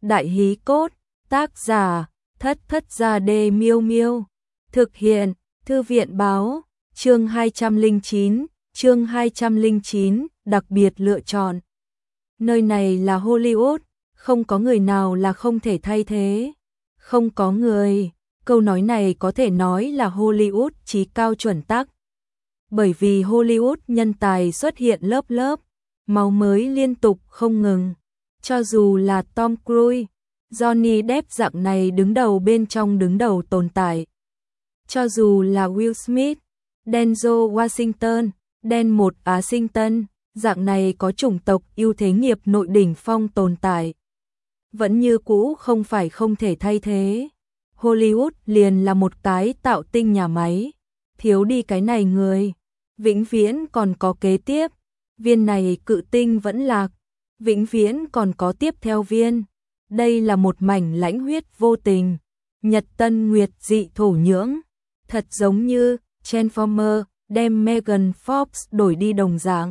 Đại hí cốt, tác giả, Thất Thất Gia Đê Miêu Miêu. Thực hiện, Thư viện báo, chương 209, đặc biệt lựa chọn. Nơi này là Hollywood, không có người nào là không thể thay thế. Không có người, câu nói này có thể nói là Hollywood chí cao chuẩn tắc. Bởi vì Hollywood nhân tài xuất hiện lớp lớp, máu mới liên tục không ngừng. Cho dù là Tom Cruise, Johnny Depp dạng này đứng đầu bên trong đứng đầu tồn tại. Cho dù là Will Smith, Denzel Washington, một Washington, dạng này có chủng tộc ưu thế nghiệp nội đỉnh phong tồn tại. Vẫn như cũ không phải không thể thay thế. Hollywood liền là một cái tạo tinh nhà máy. Thiếu đi cái này người, vĩnh viễn còn có kế tiếp. Viên này cự tinh vẫn lạc, vĩnh viễn còn có tiếp theo viên. Đây là một mảnh lãnh huyết vô tình. Nhật Tân Nguyệt dị thổ nhưỡng. Thật giống như Transformer đem Megan Fox đổi đi đồng dạng.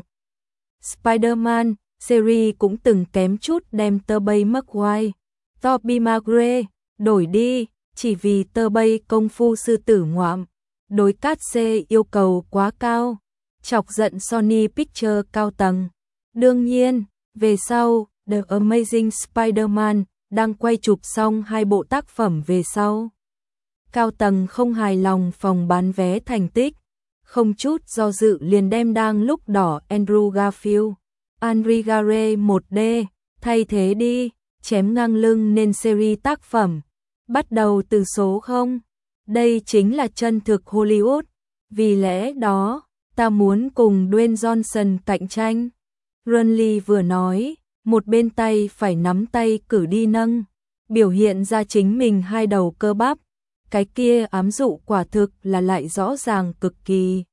Spider-Man series cũng từng kém chút đem Tobey Maguire, Tobey Maguire đổi đi, chỉ vì Tobey công phu sư tử ngoạm. Đối cát C yêu cầu quá cao, chọc giận Sony Pictures cao tầng. Đương nhiên, về sau, The Amazing Spider-Man đang quay chụp xong 2 bộ tác phẩm về sau. Cao tầng không hài lòng phòng bán vé thành tích, không chút do dự liền đem đang lúc đỏ Andrew Garfield, Henry Gare 1D, thay thế đi, chém ngang lưng nên series tác phẩm. Bắt đầu từ số 0. Đây chính là chân thực Hollywood. Vì lẽ đó, ta muốn cùng Dwayne Johnson cạnh tranh. Ronly vừa nói, một bên tay phải nắm tay cử đi nâng, biểu hiện ra chính mình 2 đầu cơ bắp. Cái kia ám dụ quả thực là lại rõ ràng cực kỳ.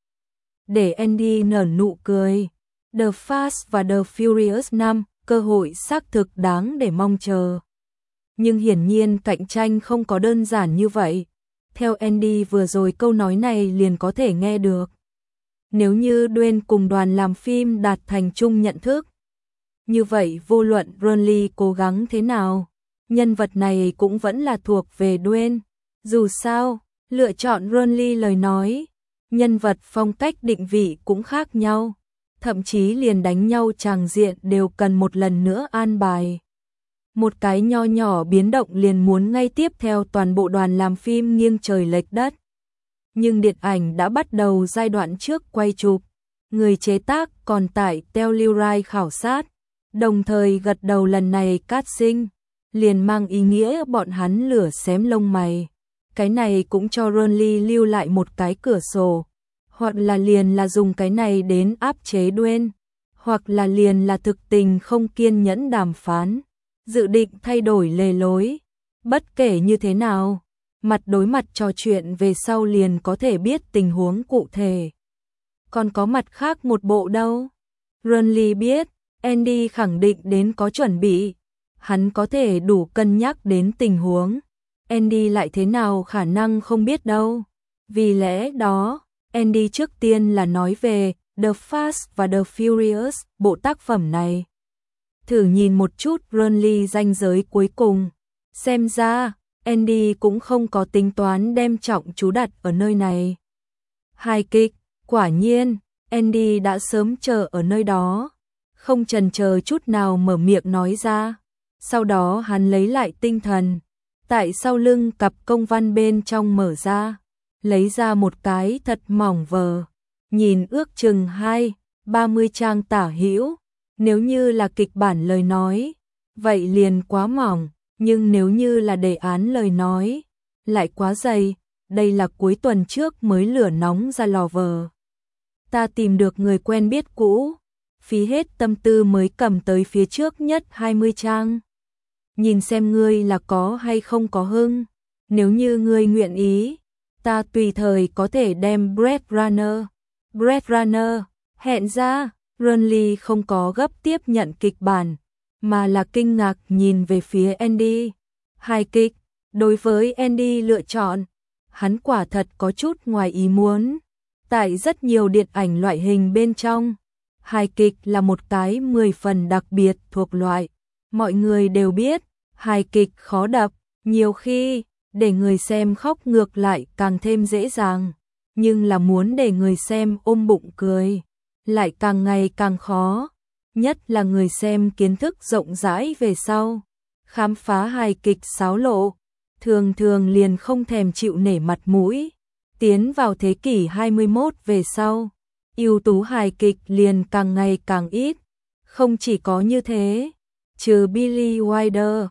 Để Andy nở nụ cười. The Fast và The Furious 5, cơ hội xác thực đáng để mong chờ. Nhưng hiển nhiên cạnh tranh không có đơn giản như vậy. Theo Andy vừa rồi câu nói này liền có thể nghe được. Nếu như Dwayne cùng đoàn làm phim đạt thành chung nhận thức, như vậy vô luận Ronly cố gắng thế nào, nhân vật này cũng vẫn là thuộc về Dwayne. Dù sao, lựa chọn Ronly lời nói, nhân vật phong cách định vị cũng khác nhau, thậm chí liền đánh nhau tràng diện đều cần một lần nữa an bài. Một cái nho nhỏ biến động liền muốn ngay tiếp theo toàn bộ đoàn làm phim nghiêng trời lệch đất. Nhưng điện ảnh đã bắt đầu giai đoạn trước quay chụp, người chế tác còn tại Telluride khảo sát, đồng thời gật đầu lần này casting, liền mang ý nghĩa bọn hắn lửa xém lông mày. Cái này cũng cho Ronly lưu lại một cái cửa sổ, hoặc là liền là dùng cái này đến áp chế Dwayne, hoặc là liền là thực tình không kiên nhẫn đàm phán, dự định thay đổi lề lối. Bất kể như thế nào, mặt đối mặt trò chuyện về sau liền có thể biết tình huống cụ thể. Còn có mặt khác một bộ đâu? Ronly biết, Andy khẳng định đến có chuẩn bị, hắn có thể đủ cân nhắc đến tình huống. Andy lại thế nào khả năng không biết đâu. Vì lẽ đó, Andy trước tiên là nói về The Fast và The Furious, bộ tác phẩm này. Thử nhìn một chút Ronly ranh giới cuối cùng. Xem ra, Andy cũng không có tính toán đem trọng chú đặt ở nơi này. Hài kịch, quả nhiên, Andy đã sớm chờ ở nơi đó. Không chần chờ chút nào mở miệng nói ra. Sau đó hắn lấy lại tinh thần. Tại sau lưng cặp công văn bên trong mở ra, lấy ra một cái thật mỏng vở, nhìn ước chừng 20-30 trang tả hữu. Nếu như là kịch bản lời nói, vậy liền quá mỏng, nhưng nếu như là đề án lời nói, lại quá dày. Đây là cuối tuần trước mới lửa nóng ra lò vở. Ta tìm được người quen biết cũ, phí hết tâm tư mới cầm tới phía trước nhất 20 trang. Nhìn xem ngươi là có hay không có hưng. Nếu như ngươi nguyện ý, ta tùy thời có thể đem Blade Runner hẹn ra. Ronly không có gấp tiếp nhận kịch bản, mà là kinh ngạc nhìn về phía Andy. Hài kịch, đối với Andy lựa chọn, hắn quả thật có chút ngoài ý muốn. Tại rất nhiều điện ảnh loại hình bên trong, hài kịch là một cái 10 phần đặc biệt thuộc loại. Mọi người đều biết, Hài kịch khó đập, nhiều khi, để người xem khóc ngược lại càng thêm dễ dàng, nhưng là muốn để người xem ôm bụng cười, lại càng ngày càng khó, nhất là người xem kiến thức rộng rãi về sau. Khám phá hài kịch xáo lộ, thường thường liền không thèm chịu nể mặt mũi. Tiến vào thế kỷ 21 về sau, ưu tú hài kịch liền càng ngày càng ít. Không chỉ có như thế, trừ Billy Wilder,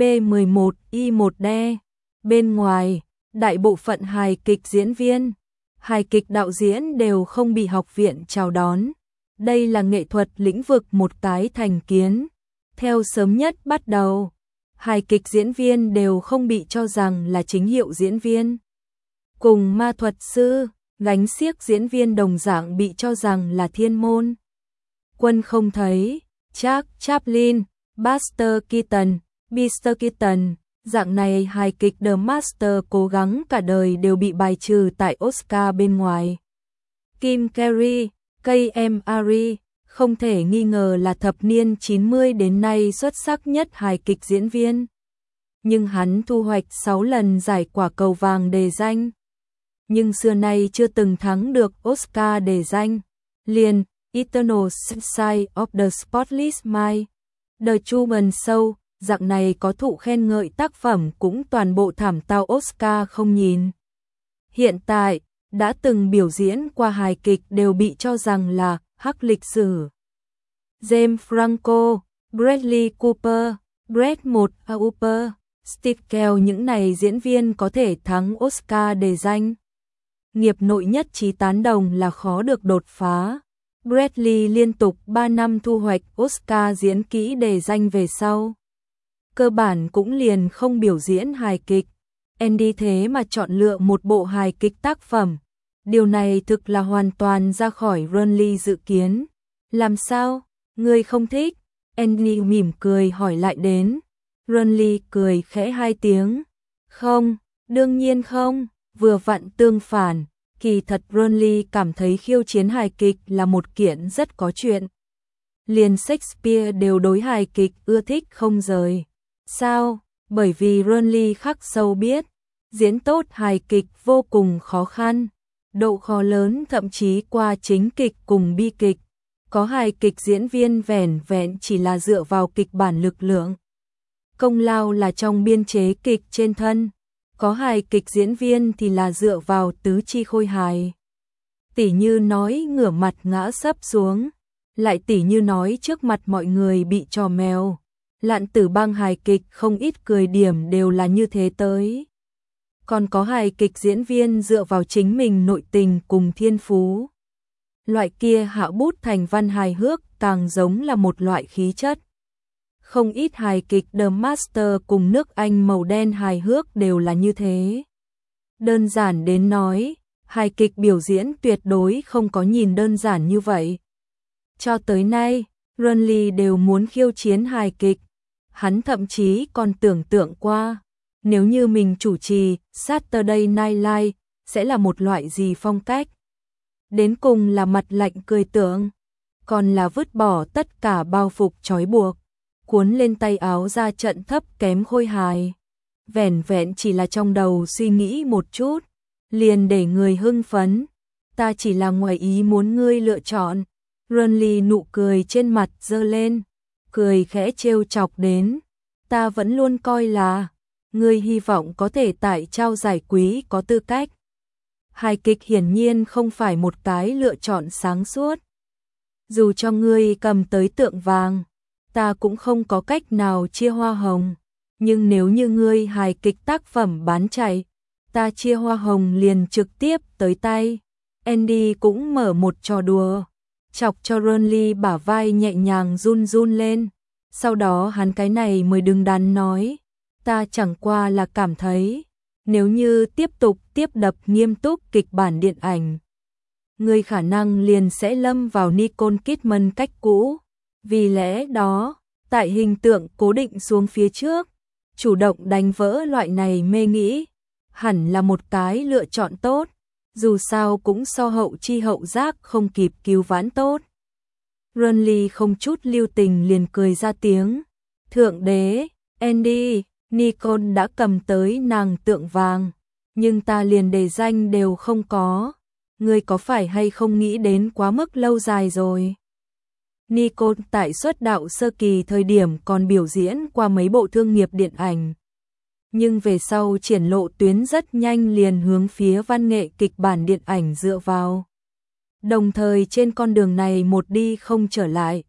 B11I1D, bên ngoài, đại bộ phận hài kịch diễn viên, hài kịch đạo diễn đều không bị học viện chào đón. Đây là nghệ thuật lĩnh vực một cái thành kiến. Theo sớm nhất bắt đầu, hài kịch diễn viên đều không bị cho rằng là chính hiệu diễn viên. Cùng ma thuật sư, gánh xiếc diễn viên đồng dạng bị cho rằng là thiên môn. Quân không thấy, Charles Chaplin, Buster Keaton, dạng này hài kịch The Master cố gắng cả đời đều bị bài trừ tại Oscar bên ngoài. Kim Carey, KMRI, không thể nghi ngờ là thập niên 90 đến nay xuất sắc nhất hài kịch diễn viên. Nhưng hắn thu hoạch 6 lần giải quả cầu vàng đề danh. Nhưng xưa nay chưa từng thắng được Oscar đề danh. Liền, Eternal Sunshine of the Spotless Mind, The Truman Show, dạng này có thụ khen ngợi tác phẩm cũng toàn bộ thảm tao Oscar không nhìn. Hiện tại, đã từng biểu diễn qua hài kịch đều bị cho rằng là hắc lịch sử. James Franco, Bradley Cooper, Brett Cooper, Steve Carell, những này diễn viên có thể thắng Oscar đề danh. Nghiệp nội nhất trí tán đồng là khó được đột phá. Bradley liên tục 3 năm thu hoạch Oscar diễn kỹ đề danh về sau. Cơ bản cũng liền không biểu diễn hài kịch. Andy thế mà chọn lựa một bộ hài kịch tác phẩm. Điều này thực là hoàn toàn ra khỏi Bradley dự kiến. Làm sao? Ngươi không thích? Andy mỉm cười hỏi lại đến. Bradley cười khẽ 2 tiếng. Không, đương nhiên không, vừa vặn tương phản. Kỳ thật Bradley cảm thấy khiêu chiến hài kịch là một kiện rất có chuyện. Liền Shakespeare đều đối hài kịch ưa thích không rời. Sao? Bởi vì Bradley khắc sâu biết, diễn tốt hài kịch vô cùng khó khăn. Độ khó lớn thậm chí qua chính kịch cùng bi kịch. Có hài kịch diễn viên vẻn vẹn chỉ là dựa vào kịch bản lực lượng. Công lao là trong biên chế kịch trên thân. Có hài kịch diễn viên thì là dựa vào tứ chi khôi hài. Tỉ như nói ngửa mặt ngã sấp xuống, lại tỉ như nói trước mặt mọi người bị trò mèo. Lạn Tử Bang hài kịch không ít cười điểm đều là như thế tới. Còn có hài kịch diễn viên dựa vào chính mình nội tình cùng thiên phú. Loại kia hạ bút thành văn hài hước càng giống là một loại khí chất. Không ít hài kịch The Master cùng nước Anh màu đen hài hước đều là như thế. Đơn giản đến nói, hài kịch biểu diễn tuyệt đối không có nhìn đơn giản như vậy. Cho tới nay, Bradley đều muốn khiêu chiến hài kịch. Hắn thậm chí còn tưởng tượng qua, nếu như mình chủ trì Saturday Night Live, sẽ là một loại gì phong cách. Đến cùng là mặt lạnh cười tưởng, còn là vứt bỏ tất cả bao phục trói buộc, cuốn lên tay áo ra trận thấp kém khôi hài. Vẻn vẹn chỉ là trong đầu suy nghĩ một chút, liền để người hưng phấn. Ta chỉ là ngoài ý muốn ngươi lựa chọn. Bradley nụ cười trên mặt giơ lên, cười khẽ trêu chọc đến. Ta vẫn luôn coi là, ngươi hy vọng có thể tại trao giải quý có tư cách. Hài kịch hiển nhiên không phải một cái lựa chọn sáng suốt. Dù cho ngươi cầm tới tượng vàng, ta cũng không có cách nào chia hoa hồng. Nhưng nếu như ngươi hài kịch tác phẩm bán chạy, ta chia hoa hồng liền trực tiếp tới tay. Andy cũng mở một trò đùa, chọc cho Bradley bả vai nhẹ nhàng run run lên. Sau đó hắn cái này mới đứng đắn nói, ta chẳng qua là cảm thấy, nếu như tiếp tục tiếp đập nghiêm túc kịch bản điện ảnh, người khả năng liền sẽ lâm vào Nicole Kidman cách cũ. Vì lẽ đó, tại hình tượng cố định xuống phía trước, chủ động đánh vỡ loại này mê nghĩ, hẳn là một cái lựa chọn tốt, dù sao cũng so hậu chi hậu giác không kịp cứu vãn tốt. Bradley không chút lưu tình liền cười ra tiếng, thượng đế, Andy, Nicole đã cầm tới nàng tượng vàng, nhưng ta liền đề danh đều không có. Ngươi có phải hay không nghĩ đến quá mức lâu dài rồi? Nicole tại xuất đạo sơ kỳ thời điểm còn biểu diễn qua mấy bộ thương nghiệp điện ảnh. Nhưng về sau triển lộ tuyến rất nhanh liền hướng phía văn nghệ kịch bản điện ảnh dựa vào. Đồng thời trên con đường này một đi không trở lại.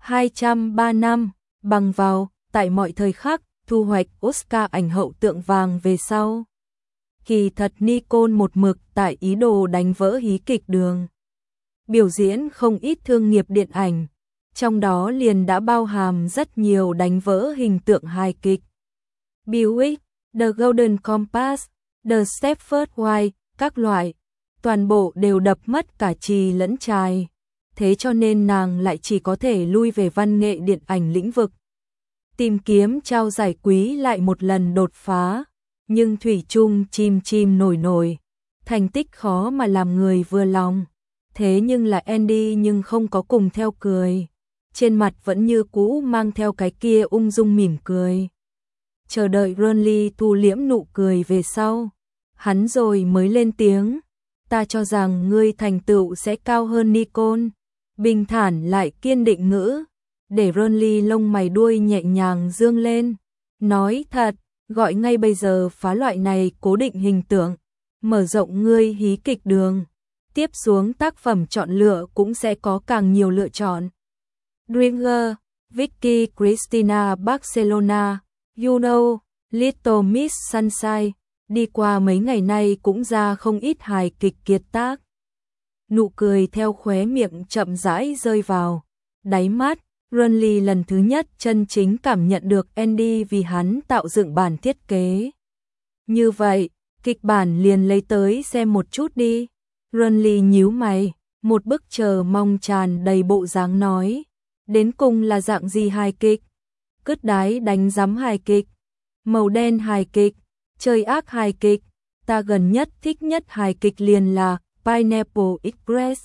203 năm, bằng vào, tại mọi thời khắc, thu hoạch Oscar ảnh hậu tượng vàng về sau. Kỳ thật Nicole một mực tại ý đồ đánh vỡ hí kịch đường. Biểu diễn không ít thương nghiệp điện ảnh, trong đó liền đã bao hàm rất nhiều đánh vỡ hình tượng hài kịch. Buick, The Golden Compass, The Stepford Wives, các loại, toàn bộ đều đập mất cả trì lẫn trài. Thế cho nên nàng lại chỉ có thể lui về văn nghệ điện ảnh lĩnh vực. Tìm kiếm trao giải quý lại một lần đột phá, nhưng thủy chung chim nổi nổi, thành tích khó mà làm người vừa lòng. Thế nhưng là Andy nhưng không có cùng theo cười, trên mặt vẫn như cũ mang theo cái kia ung dung mỉm cười. Chờ đợi Ronly thu liễm nụ cười về sau, hắn rồi mới lên tiếng, ta cho rằng ngươi thành tựu sẽ cao hơn Nicole. Bình thản lại kiên định ngữ, để Ronly lông mày đuôi nhẹ nhàng dương lên, nói thật, gọi ngay bây giờ phá loại này cố định hình tượng, mở rộng ngươi hí kịch đường, tiếp xuống tác phẩm chọn lựa cũng sẽ có càng nhiều lựa chọn. Dreamer, Vicky Cristina Barcelona, You Know, Little Miss Sunshine, đi qua mấy ngày nay cũng ra không ít hài kịch kiệt tác. Nụ cười theo khóe miệng chậm rãi rơi vào đáy mắt, Ronly lần thứ nhất chân chính cảm nhận được Andy vì hắn tạo dựng bản thiết kế. Như vậy, kịch bản liền lấy tới xem một chút đi. Ronly nhíu mày, một bức chờ mong tràn đầy bộ dáng nói, đến cùng là dạng gì hài kịch? Cứt đái đánh giám hài kịch, màu đen hài kịch, chơi ác hài kịch, ta gần nhất thích nhất hài kịch liền là Pineapple Express.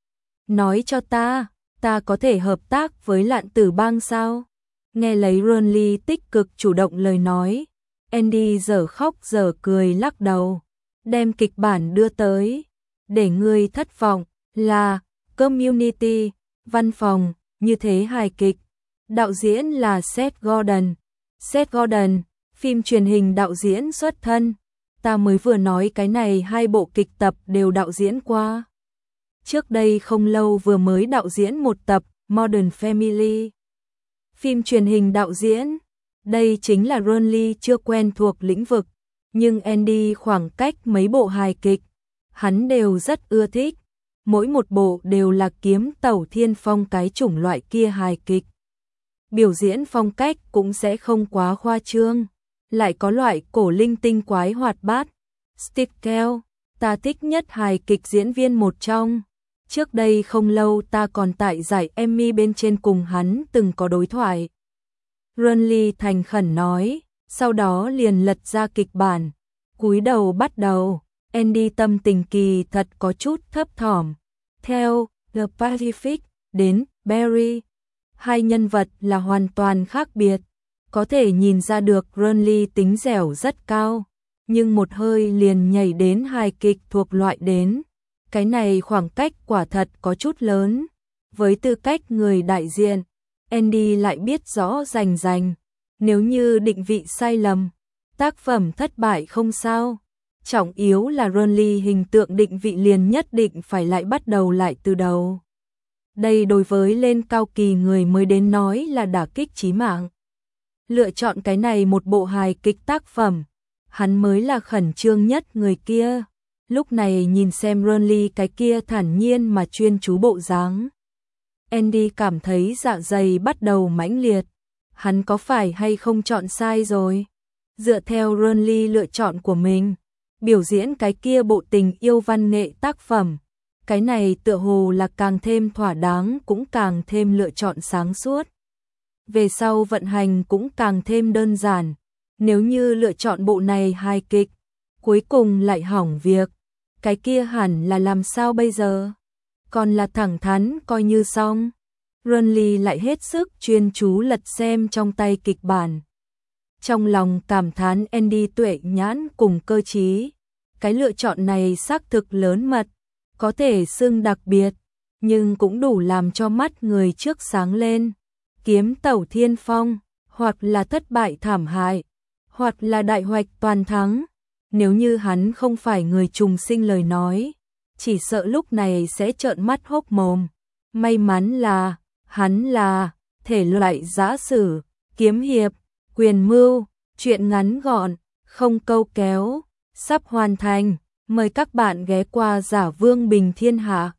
Nói cho ta có thể hợp tác với Lạn Tử Bang sao? Nghe lấy Ronly tích cực chủ động lời nói, Andy dở khóc dở cười lắc đầu, đem kịch bản đưa tới, để ngươi thất vọng là Community, văn phòng, như thế hài kịch, đạo diễn là Seth Gordon. Seth Gordon, phim truyền hình đạo diễn xuất thân, ta mới vừa nói cái này hai bộ kịch tập đều đạo diễn qua. Trước đây không lâu vừa mới đạo diễn một tập Modern Family. Phim truyền hình đạo diễn, đây chính là Ronly chưa quen thuộc lĩnh vực, nhưng Andy khoảng cách mấy bộ hài kịch, hắn đều rất ưa thích, mỗi một bộ đều là kiếm tẩu thiên phong cái chủng loại kia hài kịch. Biểu diễn phong cách cũng sẽ không quá khoa trương, lại có loại cổ linh tinh quái hoạt bát. Steve Carell, ta thích nhất hài kịch diễn viên một trong. Trước đây không lâu ta còn tại giải Emmy bên trên cùng hắn từng có đối thoại. Ronly thành khẩn nói, sau đó liền lật ra kịch bản, cúi đầu bắt đầu. Andy tâm tình kỳ thật có chút thấp thỏm. Theo The Pacific đến Barry, hai nhân vật là hoàn toàn khác biệt, có thể nhìn ra được Ronly tính dẻo rất cao, nhưng một hơi liền nhảy đến hài kịch thuộc loại đến. Cái này khoảng cách quả thật có chút lớn. Với tư cách người đại diện, Andy lại biết rõ rành, nếu như định vị sai lầm, tác phẩm thất bại không sao. Trọng yếu là Ronly hình tượng định vị liền nhất định phải lại bắt đầu lại từ đầu. Đây đối với lên cao kỳ người mới đến nói là đả kích chí mạng. Lựa chọn cái này một bộ hài kịch tác phẩm, hắn mới là khẩn trương nhất người kia. Lúc này nhìn xem Ronly cái kia thản nhiên mà chuyên chú bộ dáng, Andy cảm thấy dạ dày bắt đầu mãnh liệt. Hắn có phải hay không chọn sai rồi? Dựa theo Ronly lựa chọn của mình, biểu diễn cái kia bộ tình yêu văn nghệ tác phẩm, cái này tựa hồ là càng thêm thỏa đáng cũng càng thêm lựa chọn sáng suốt. Về sau vận hành cũng càng thêm đơn giản. Nếu như lựa chọn bộ này hài kịch, cuối cùng lại hỏng việc, cái kia hẳn là làm sao bây giờ? Còn là thẳng thắn coi như xong. Ronly lại hết sức chuyên chú lật xem trong tay kịch bản. trong lòng cảm thán Andy tuệ nhãn cùng cơ trí. Cái lựa chọn này xác thực lớn mật, có thể xưng đặc biệt, nhưng cũng đủ làm cho mắt người trước sáng lên. Kiếm tẩu thiên phong, hoặc là thất bại thảm hại, hoặc là đại hoạch toàn thắng. Nếu như hắn không phải người trùng sinh lời nói, chỉ sợ lúc này sẽ trợn mắt hốc mồm. May mắn là, hắn là thể loại giã sử, kiếm hiệp, quyền mưu, chuyện ngắn gọn, không câu kéo, sắp hoàn thành. Mời các bạn ghé qua Giả Vương Bình Thiên Hạ.